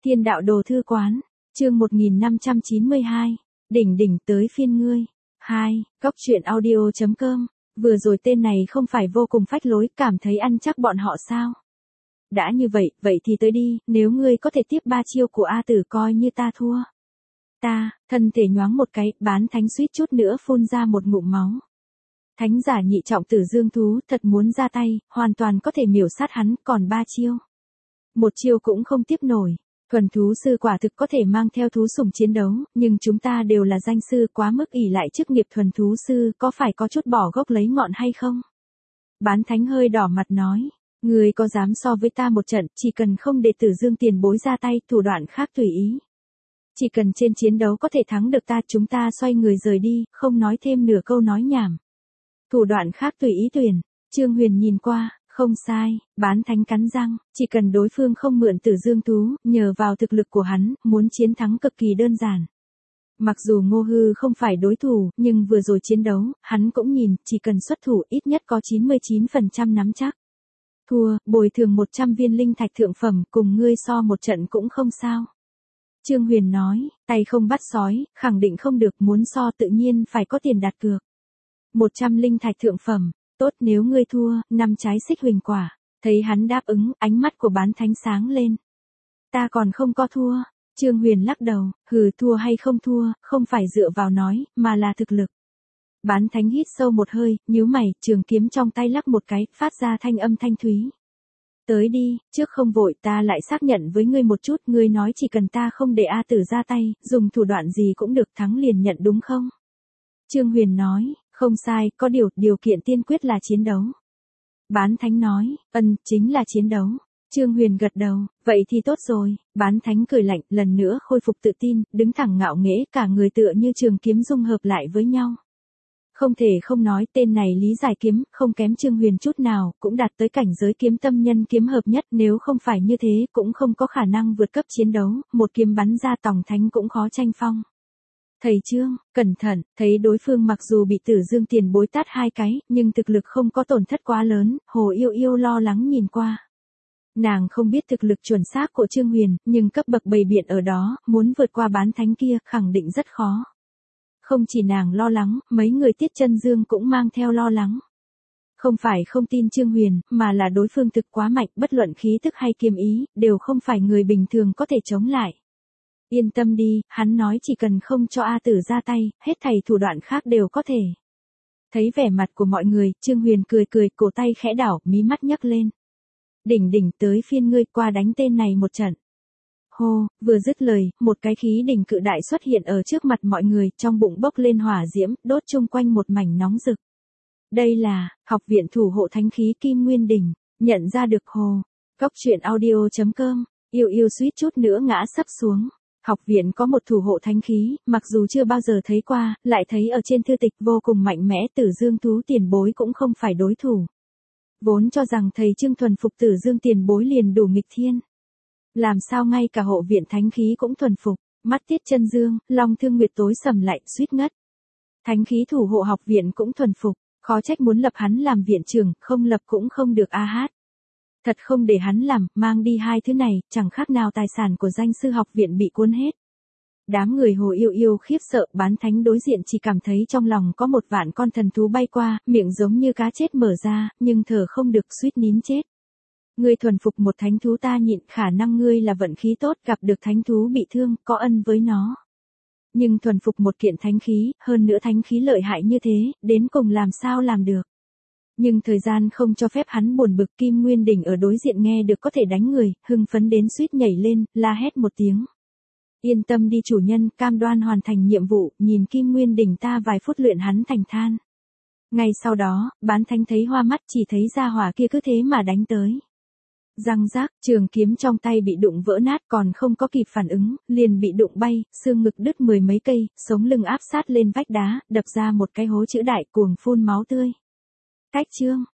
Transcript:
Thiên đạo đồ thư quán, chương 1592, đỉnh đỉnh tới phiên ngươi. 2. Cóc truyện audio.com, vừa rồi tên này không phải vô cùng phách lối, cảm thấy ăn chắc bọn họ sao? Đã như vậy, vậy thì tới đi, nếu ngươi có thể tiếp 3 chiêu của A Tử coi như ta thua. Ta, thân thể nhoáng một cái, Bán Thánh suýt chút nữa phun ra một ngụm máu. Thánh giả nhị trọng Tử Dương thú, thật muốn ra tay, hoàn toàn có thể miểu sát hắn, còn 3 chiêu. Một chiêu cũng không tiếp nổi. Thuần thú sư quả thực có thể mang theo thú sủng chiến đấu, nhưng chúng ta đều là danh sư, quá mức ỷ lại chức nghiệp thuần thú sư, có phải có chút bỏ gốc lấy ngọn hay không? Bán Thánh hơi đỏ mặt nói, người có dám so với ta một trận, chỉ cần không để Tử Dương tiền bối ra tay, thủ đoạn khác tùy ý. Chỉ cần trên chiến đấu có thể thắng được ta, chúng ta xoay người rời đi, không nói thêm nửa câu nói nhảm. Thủ đoạn khác tùy ý tuyển. Trương Huyền nhìn qua, không sai, Bán Thánh cắn răng, chỉ cần đối phương không mượn Tử Dương thú, nhờ vào thực lực của hắn, muốn chiến thắng cực kỳ đơn giản. Mặc dù Ngô Hư không phải đối thủ, nhưng vừa rồi chiến đấu, hắn cũng nhìn, chỉ cần xuất thủ ít nhất có 99% nắm chắc. Thua, bồi thường 100 viên linh thạch thượng phẩm, cùng ngươi so một trận cũng không sao. Trương Huyền nói, tay không bắt sói, khẳng định không được, muốn so tự nhiên phải có tiền đặt cược. 100 linh thạch thượng phẩm, tốt, nếu ngươi thua, 5 trái xích huỳnh quả. Thấy hắn đáp ứng, ánh mắt của Bán Thánh sáng lên. Ta còn không có thua. Trương Huyền lắc đầu, thua hay không thua, không phải dựa vào nói, mà là thực lực. Bán Thánh hít sâu một hơi, nhíu mày, trường kiếm trong tay lắc một cái, phát ra thanh âm thanh thúy. Tới đi, trước không vội, ta lại xác nhận với ngươi một chút, ngươi nói chỉ cần ta không để A Tử ra tay, dùng thủ đoạn gì cũng được, thắng liền nhận đúng không? Trương Huyền nói, không sai, có điều kiện tiên quyết là chiến đấu. Bán Thánh nói, chính là chiến đấu. Trương Huyền gật đầu, vậy thì tốt rồi. Bán Thánh cười lạnh, lần nữa khôi phục tự tin, đứng thẳng ngạo nghễ, cả người tựa như trường kiếm dung hợp lại với nhau. Không thể không nói, tên này lý giải kiếm, không kém Trương Huyền chút nào, cũng đạt tới cảnh giới kiếm tâm nhân kiếm hợp nhất, nếu không phải như thế, cũng không có khả năng vượt cấp chiến đấu, một kiếm bắn ra Tòng Thánh cũng khó tranh phong. Thầy Trương, cẩn thận, thấy đối phương mặc dù bị Tử Dương tiền bối tát 2 cái, nhưng thực lực không có tổn thất quá lớn, Hồ Yêu Yêu lo lắng nhìn qua. Nàng không biết thực lực chuẩn xác của Trương Huyền, nhưng cấp bậc bày biện ở đó, muốn vượt qua Bán Thánh kia, khẳng định rất khó. Không chỉ nàng lo lắng, mấy người Tiết Chân Dương cũng mang theo lo lắng. Không phải không tin Trương Huyền, mà là đối phương thực quá mạnh, bất luận khí tức hay kiếm ý, đều không phải người bình thường có thể chống lại. Yên tâm đi, hắn nói chỉ cần không cho A Tử ra tay, hết thảy thủ đoạn khác đều có thể. Thấy vẻ mặt của mọi người, Trương Huyền cười cười, cổ tay khẽ đảo, mí mắt nhấc lên. Đỉnh đỉnh tới phiên ngươi, qua đánh tên này một trận. Hô, vừa dứt lời, một cái khí đỉnh cự đại xuất hiện ở trước mặt mọi người, trong bụng bốc lên hỏa diễm, đốt chung quanh một mảnh nóng rực. Đây là, học viện thủ hộ thánh khí Kim Nguyên Đỉnh, nhận ra được hồ. Cóc truyện audio.com, yêu yêu suýt chút nữa ngã sấp xuống. Học viện có một thủ hộ thánh khí, mặc dù chưa bao giờ thấy qua, lại thấy ở trên thư tịch vô cùng mạnh mẽ, Tử Dương thú tiền bối cũng không phải đối thủ. Vốn cho rằng thầy Trương thuần phục Tử Dương tiền bối liền đủ nghịch thiên. Làm sao ngay cả hộ viện thánh khí cũng thuần phục, mắt Tiết Chân Dương, Long Thương Nguyệt tối sầm lại, suýt ngất. Thánh khí thủ hộ học viện cũng thuần phục, khó trách muốn lập hắn làm viện trưởng, không lập cũng không được a hát. Thật không để hắn làm, mang đi 2 thứ này, chẳng khác nào tài sản của danh sư học viện bị cuốn hết. Đám người Hồ Yêu Yêu khiếp sợ, Bán Thánh đối diện chỉ cảm thấy trong lòng có 1 vạn con thần thú bay qua, miệng giống như cá chết mở ra, nhưng thở không được, suýt nín chết. Ngươi thuần phục một thánh thú ta nhịn, khả năng ngươi là vận khí tốt, gặp được thánh thú bị thương, có ân với nó. Nhưng thuần phục một kiện thánh khí, hơn nữa thánh khí lợi hại như thế, đến cùng làm sao làm được. Nhưng thời gian không cho phép hắn buồn bực, Kim Nguyên Đỉnh ở đối diện nghe được có thể đánh người, hưng phấn đến suýt nhảy lên, la hét một tiếng. Yên tâm đi chủ nhân, cam đoan hoàn thành nhiệm vụ, nhìn Kim Nguyên Đỉnh ta vài phút luyện hắn thành than. Ngay sau đó, Bán Thánh thấy hoa mắt, chỉ thấy gia hỏa kia cứ thế mà đánh tới. Răng rác, trường kiếm trong tay bị đụng vỡ nát, còn không có kịp phản ứng, liền bị đụng bay, xương ngực đứt 10 mấy cây, sống lưng áp sát lên vách đá, đập ra một cái hố chữ đại, cuồng phun máu tươi. Cách Trương,